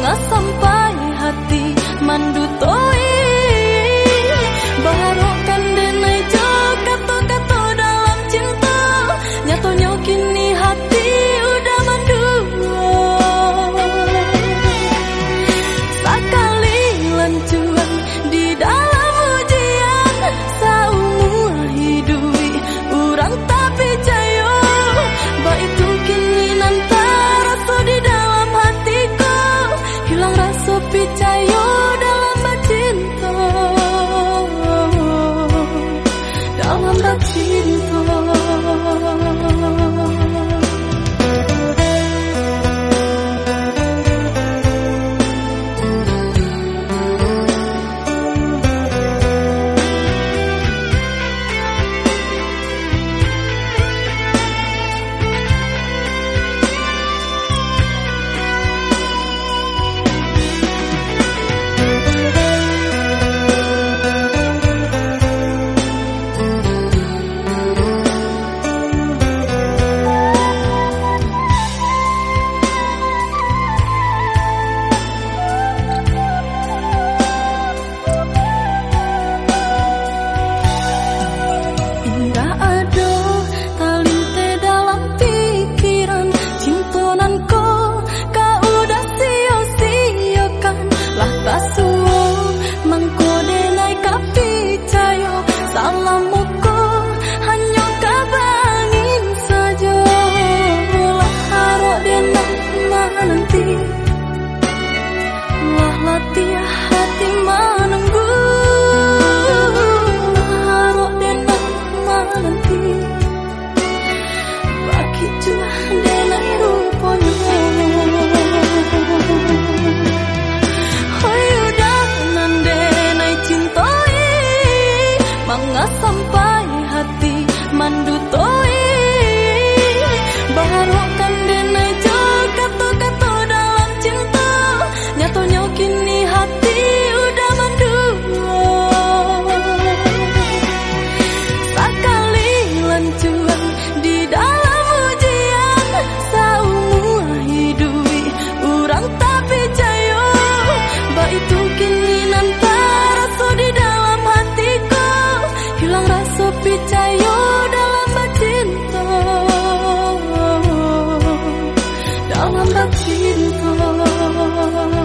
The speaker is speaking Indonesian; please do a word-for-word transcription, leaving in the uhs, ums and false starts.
Mangga sampai hati mandutoi baharokan denai jo kato-kato dalam cinta. Nyatonya kini hati udah mandua. Sekali lancuan di dalam ujian, saumur hidui urang tapi jayo. Baitu kini nantara so di dalam hatiku, hilang rasa picayo dalam bercinta, dalam bercinta. Mangga sampai hati mandutoi baharokan denai jo kato-kato dalam cinta. Nyatonya kini hati udah mandua. Sekali lancuan di dalam ujian, saumur hidui urang tapi jayo. Baitu kini nantara so di dalam hatiku, hilang rasa picayo dalam bercinta, dalam bercinta.